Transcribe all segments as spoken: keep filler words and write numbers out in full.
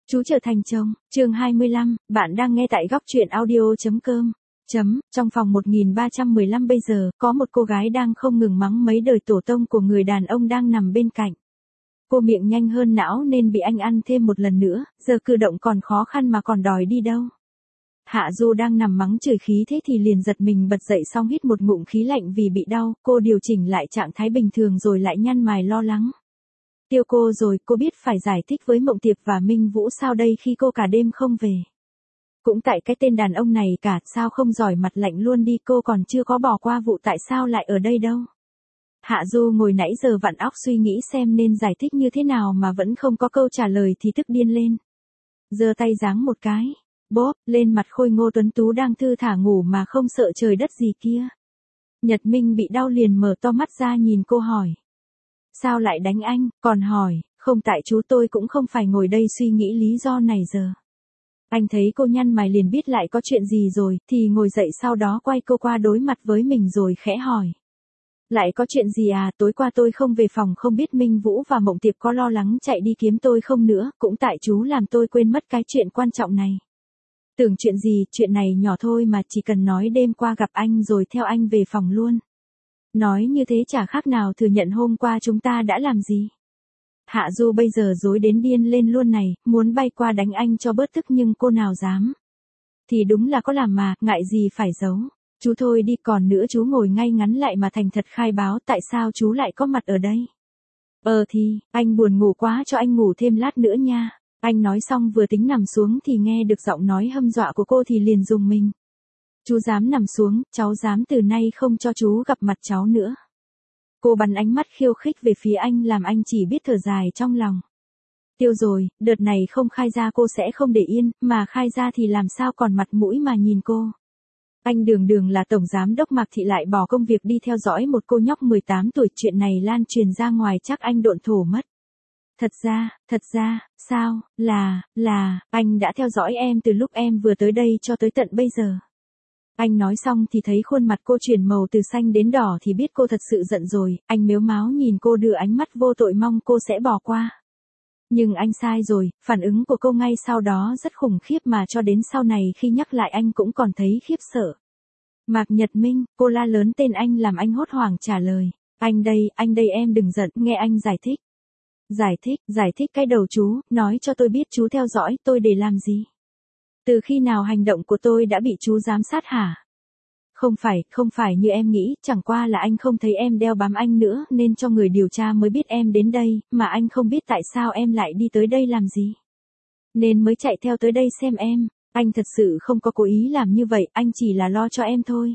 Chú trở thành chồng, chương hai mươi lăm, bạn đang nghe tại góc truyện audio.com. Chấm, trong phòng một nghìn ba trăm mười lăm bây giờ, có một cô gái đang không ngừng mắng mấy đời tổ tông của người đàn ông đang nằm bên cạnh. Cô miệng nhanh hơn não nên bị anh ăn thêm một lần nữa, giờ cử động còn khó khăn mà còn đòi đi đâu. Hạ Du đang nằm mắng chửi khí thế thì liền giật mình bật dậy xong hít một ngụm khí lạnh vì bị đau, cô điều chỉnh lại trạng thái bình thường rồi lại nhăn mày lo lắng. Tiêu cô rồi, cô biết phải giải thích với Mộng Tiệp và Minh Vũ sao đây khi cô cả đêm không về. Cũng tại cái tên đàn ông này cả, sao không giỏi mặt lạnh luôn đi, cô còn chưa có bỏ qua vụ tại sao lại ở đây đâu. Hạ Du ngồi nãy giờ vặn óc suy nghĩ xem nên giải thích như thế nào mà vẫn không có câu trả lời thì tức điên lên. Giơ tay giáng một cái, bóp, lên mặt Khôi Ngô tuấn tú đang thư thả ngủ mà không sợ trời đất gì kia. Nhật Minh bị đau liền mở to mắt ra nhìn cô hỏi. Sao lại đánh anh, còn hỏi, không tại chú tôi cũng không phải ngồi đây suy nghĩ lý do này giờ. Anh thấy cô nhăn mày liền biết lại có chuyện gì rồi, thì ngồi dậy sau đó quay cô qua đối mặt với mình rồi khẽ hỏi. Lại có chuyện gì à, tối qua tôi không về phòng không biết Minh Vũ và Mộng Tiệp có lo lắng chạy đi kiếm tôi không nữa, cũng tại chú làm tôi quên mất cái chuyện quan trọng này. Tưởng chuyện gì, chuyện này nhỏ thôi mà chỉ cần nói đêm qua gặp anh rồi theo anh về phòng luôn. Nói như thế chả khác nào thừa nhận hôm qua chúng ta đã làm gì. Hạ Du bây giờ dối đến điên lên luôn này, muốn bay qua đánh anh cho bớt tức nhưng cô nào dám. Thì đúng là có làm mà, ngại gì phải giấu. Chú thôi đi, còn nữa chú ngồi ngay ngắn lại mà thành thật khai báo tại sao chú lại có mặt ở đây. Ờ thì, anh buồn ngủ quá cho anh ngủ thêm lát nữa nha. Anh nói xong vừa tính nằm xuống thì nghe được giọng nói hâm dọa của cô thì liền rùng mình. Chú dám nằm xuống, cháu dám từ nay không cho chú gặp mặt cháu nữa. Cô bắn ánh mắt khiêu khích về phía anh làm anh chỉ biết thở dài trong lòng. Tiêu rồi, đợt này không khai ra cô sẽ không để yên, mà khai ra thì làm sao còn mặt mũi mà nhìn cô. Anh đường đường là tổng giám đốc Mạc Thị lại bỏ công việc đi theo dõi một cô nhóc mười tám tuổi, chuyện này lan truyền ra ngoài chắc anh độn thổ mất. Thật ra, thật ra, sao, là, là, anh đã theo dõi em từ lúc em vừa tới đây cho tới tận bây giờ. Anh nói xong thì thấy khuôn mặt cô chuyển màu từ xanh đến đỏ thì biết cô thật sự giận rồi, anh mếu máo nhìn cô đưa ánh mắt vô tội mong cô sẽ bỏ qua. Nhưng anh sai rồi, phản ứng của cô ngay sau đó rất khủng khiếp mà cho đến sau này khi nhắc lại anh cũng còn thấy khiếp sợ. Mạc Nhật Minh, cô la lớn tên anh làm anh hốt hoảng trả lời. Anh đây, anh đây em đừng giận, nghe anh giải thích. Giải thích, giải thích cái đầu chú, nói cho tôi biết chú theo dõi tôi để làm gì. Từ khi nào hành động của tôi đã bị chú giám sát hả? Không phải, không phải như em nghĩ, chẳng qua là anh không thấy em đeo bám anh nữa nên cho người điều tra mới biết em đến đây, mà anh không biết tại sao em lại đi tới đây làm gì. Nên mới chạy theo tới đây xem em, anh thật sự không có cố ý làm như vậy, anh chỉ là lo cho em thôi.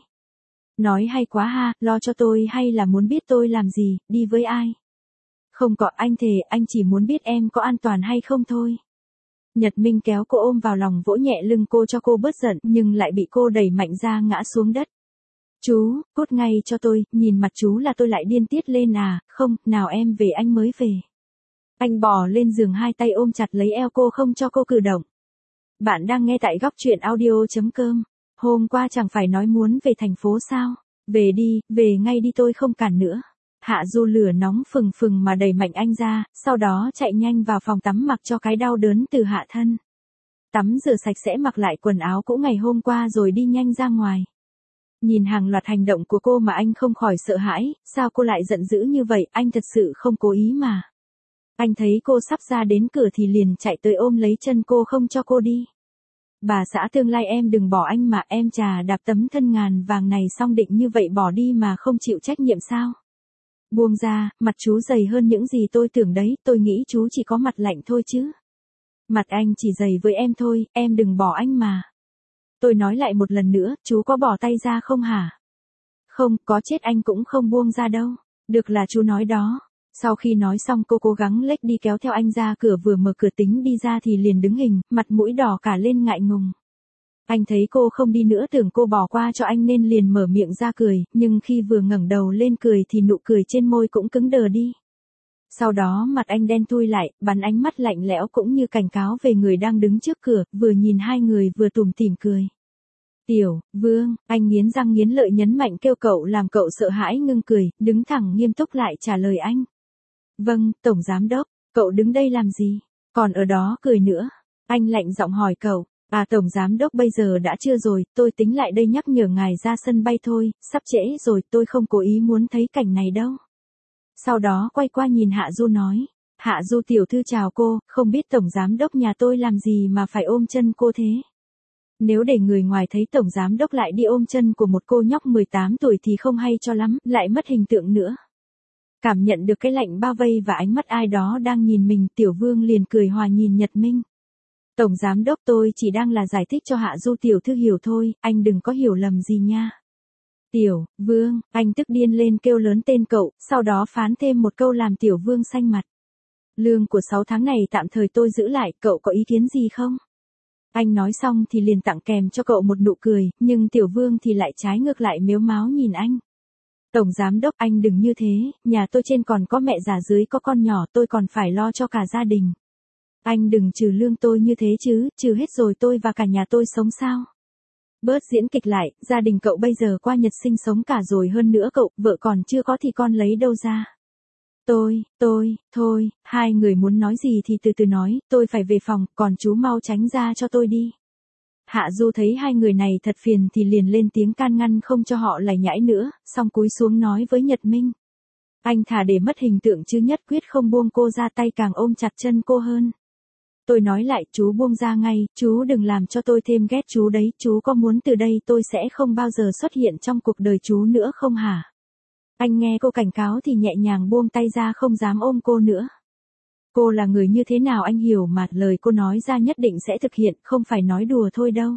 Nói hay quá ha, lo cho tôi hay là muốn biết tôi làm gì, đi với ai? Không có, anh thề, anh chỉ muốn biết em có an toàn hay không thôi. Nhật Minh kéo cô ôm vào lòng vỗ nhẹ lưng cô cho cô bớt giận nhưng lại bị cô đẩy mạnh ra ngã xuống đất. Chú, cút ngay cho tôi, nhìn mặt chú là tôi lại điên tiết lên à, không, nào em về anh mới về. Anh bò lên giường hai tay ôm chặt lấy eo cô không cho cô cử động. Bạn đang nghe tại góc truyện audio.com. Hôm qua chẳng phải nói muốn về thành phố sao? Về đi, về ngay đi tôi không cản nữa. Hạ Du lửa nóng phừng phừng mà đẩy mạnh anh ra, sau đó chạy nhanh vào phòng tắm mặc cho cái đau đớn từ hạ thân. Tắm rửa sạch sẽ mặc lại quần áo cũ ngày hôm qua rồi đi nhanh ra ngoài. Nhìn hàng loạt hành động của cô mà anh không khỏi sợ hãi, sao cô lại giận dữ như vậy, anh thật sự không cố ý mà. Anh thấy cô sắp ra đến cửa thì liền chạy tới ôm lấy chân cô không cho cô đi. Bà xã tương lai em đừng bỏ anh mà, em chà đạp tấm thân ngàn vàng này xong định như vậy bỏ đi mà không chịu trách nhiệm sao? Buông ra, mặt chú dày hơn những gì tôi tưởng đấy, tôi nghĩ chú chỉ có mặt lạnh thôi chứ. Mặt anh chỉ dày với em thôi, em đừng bỏ anh mà. Tôi nói lại một lần nữa, chú có bỏ tay ra không hả? Không, có chết anh cũng không buông ra đâu. Được là chú nói đó. Sau khi nói xong cô cố gắng lếch đi kéo theo anh ra cửa, vừa mở cửa tính đi ra thì liền đứng hình, mặt mũi đỏ cả lên ngại ngùng. Anh thấy cô không đi nữa tưởng cô bỏ qua cho anh nên liền mở miệng ra cười, nhưng khi vừa ngẩng đầu lên cười thì nụ cười trên môi cũng cứng đờ đi. Sau đó mặt anh đen thui lại, bắn ánh mắt lạnh lẽo cũng như cảnh cáo về người đang đứng trước cửa, vừa nhìn hai người vừa tủm tỉm cười. Tiểu, Vương, anh nghiến răng nghiến lợi nhấn mạnh kêu cậu làm cậu sợ hãi ngưng cười, đứng thẳng nghiêm túc lại trả lời anh. Vâng, Tổng Giám Đốc, cậu đứng đây làm gì? Còn ở đó cười nữa. Anh lạnh giọng hỏi cậu, à tổng giám đốc bây giờ đã chưa rồi, tôi tính lại đây nhắc nhở ngài ra sân bay thôi, sắp trễ rồi, tôi không cố ý muốn thấy cảnh này đâu. Sau đó quay qua nhìn Hạ Du nói, Hạ Du tiểu thư chào cô, không biết tổng giám đốc nhà tôi làm gì mà phải ôm chân cô thế. Nếu để người ngoài thấy tổng giám đốc lại đi ôm chân của một cô nhóc mười tám tuổi thì không hay cho lắm, lại mất hình tượng nữa. Cảm nhận được cái lạnh bao vây và ánh mắt ai đó đang nhìn mình, Tiểu Vương liền cười hòa nhìn Nhật Minh. Tổng giám đốc tôi chỉ đang là giải thích cho Hạ Du tiểu thư hiểu thôi, anh đừng có hiểu lầm gì nha. Tiểu Vương, anh tức điên lên kêu lớn tên cậu, sau đó phán thêm một câu làm Tiểu Vương xanh mặt. Lương của sáu tháng này tạm thời tôi giữ lại, cậu có ý kiến gì không? Anh nói xong thì liền tặng kèm cho cậu một nụ cười, nhưng Tiểu Vương thì lại trái ngược lại mếu máo nhìn anh. Tổng giám đốc anh đừng như thế, nhà tôi trên còn có mẹ già dưới có con nhỏ, tôi còn phải lo cho cả gia đình. Anh đừng trừ lương tôi như thế chứ, trừ hết rồi tôi và cả nhà tôi sống sao? Bớt diễn kịch lại, gia đình cậu bây giờ qua Nhật sinh sống cả rồi, hơn nữa cậu, vợ còn chưa có thì con lấy đâu ra. Tôi, tôi, thôi, hai người muốn nói gì thì từ từ nói, tôi phải về phòng, còn chú mau tránh ra cho tôi đi. Hạ Du thấy hai người này thật phiền thì liền lên tiếng can ngăn không cho họ lải nhải nữa, xong cúi xuống nói với Nhật Minh. Anh thà để mất hình tượng chứ nhất quyết không buông cô ra, tay càng ôm chặt chân cô hơn. Tôi nói lại, chú buông ra ngay, chú đừng làm cho tôi thêm ghét chú đấy, chú có muốn từ đây tôi sẽ không bao giờ xuất hiện trong cuộc đời chú nữa không hả? Anh nghe cô cảnh cáo thì nhẹ nhàng buông tay ra, không dám ôm cô nữa. Cô là người như thế nào anh hiểu mà, lời cô nói ra nhất định sẽ thực hiện, không phải nói đùa thôi đâu.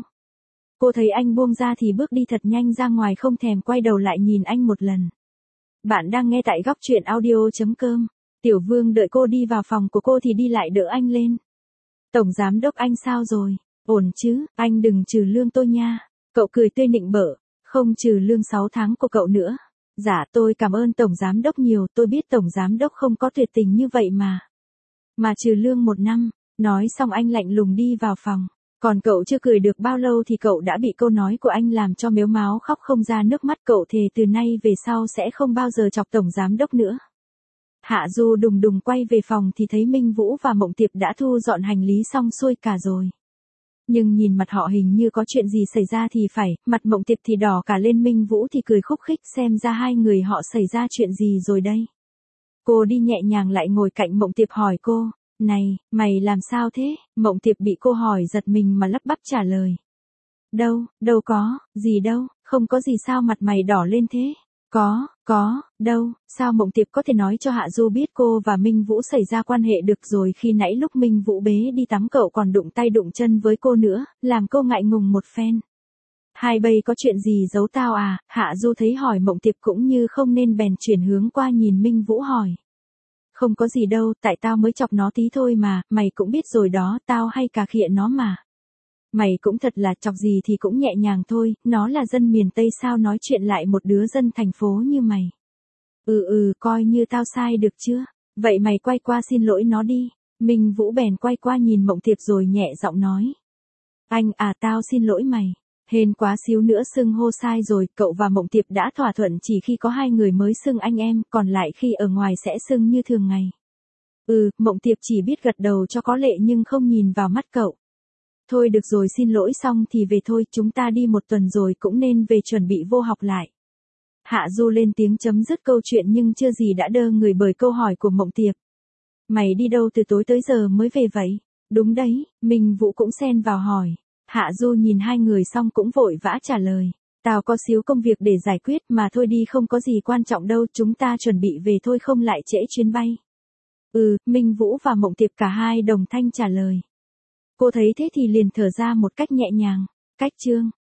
Cô thấy anh buông ra thì bước đi thật nhanh ra ngoài, không thèm quay đầu lại nhìn anh một lần. Bạn đang nghe tại góc truyện audio chấm com. Tiểu Vương đợi cô đi vào phòng của cô thì đi lại đỡ anh lên. Tổng giám đốc anh sao rồi? Ổn chứ, anh đừng trừ lương tôi nha. Cậu cười tươi nịnh bợ, không trừ lương sáu tháng của cậu nữa. Dạ tôi cảm ơn tổng giám đốc nhiều, tôi biết tổng giám đốc không có tuyệt tình như vậy mà. Mà trừ lương một năm, nói xong anh lạnh lùng đi vào phòng. Còn cậu chưa cười được bao lâu thì cậu đã bị câu nói của anh làm cho mếu máo khóc không ra nước mắt. Cậu thề từ nay về sau sẽ không bao giờ chọc tổng giám đốc nữa. Hạ Du đùng đùng quay về phòng thì thấy Minh Vũ và Mộng Tiệp đã thu dọn hành lý xong xuôi cả rồi. Nhưng nhìn mặt họ hình như có chuyện gì xảy ra thì phải, mặt Mộng Tiệp thì đỏ cả lên, Minh Vũ thì cười khúc khích, xem ra hai người họ xảy ra chuyện gì rồi đây. Cô đi nhẹ nhàng lại ngồi cạnh Mộng Tiệp hỏi cô, này, mày làm sao thế? Mộng Tiệp bị cô hỏi giật mình mà lắp bắp trả lời. Đâu, đâu có, gì đâu, không có gì, sao mặt mày đỏ lên thế? Có, có, đâu, sao Mộng Tiệp có thể nói cho Hạ Du biết cô và Minh Vũ xảy ra quan hệ được rồi, khi nãy lúc Minh Vũ bế đi tắm cậu còn đụng tay đụng chân với cô nữa, làm cô ngại ngùng một phen. Hai bây có chuyện gì giấu tao à? Hạ Du thấy hỏi Mộng Tiệp cũng như không nên bèn chuyển hướng qua nhìn Minh Vũ hỏi. Không có gì đâu, tại tao mới chọc nó tí thôi mà, mày cũng biết rồi đó, tao hay cà khịa nó mà. Mày cũng thật là, chọc gì thì cũng nhẹ nhàng thôi, nó là dân miền Tây sao nói chuyện lại một đứa dân thành phố như mày. Ừ ừ, coi như tao sai được chưa? Vậy mày quay qua xin lỗi nó đi. Minh Vũ bèn quay qua nhìn Mộng Tiệp rồi nhẹ giọng nói. Anh à, tao xin lỗi mày. Hên quá xíu nữa xưng hô sai rồi, cậu và Mộng Tiệp đã thỏa thuận chỉ khi có hai người mới xưng anh em, còn lại khi ở ngoài sẽ xưng như thường ngày. Ừ, Mộng Tiệp chỉ biết gật đầu cho có lệ nhưng không nhìn vào mắt cậu. Thôi được rồi, xin lỗi xong thì về thôi, chúng ta đi một tuần rồi cũng nên về chuẩn bị vô học lại. Hạ Du lên tiếng chấm dứt câu chuyện nhưng chưa gì đã đơ người bởi câu hỏi của Mộng Tiệp. Mày đi đâu từ tối tới giờ mới về vậy? Đúng đấy, Minh Vũ cũng xen vào hỏi. Hạ Du nhìn hai người xong cũng vội vã trả lời. Tao có xíu công việc để giải quyết mà thôi đi, không có gì quan trọng đâu, chúng ta chuẩn bị về thôi không lại trễ chuyến bay. Ừ, Minh Vũ và Mộng Tiệp cả hai đồng thanh trả lời. Cô thấy thế thì liền thở ra một cách nhẹ nhàng. Cách chương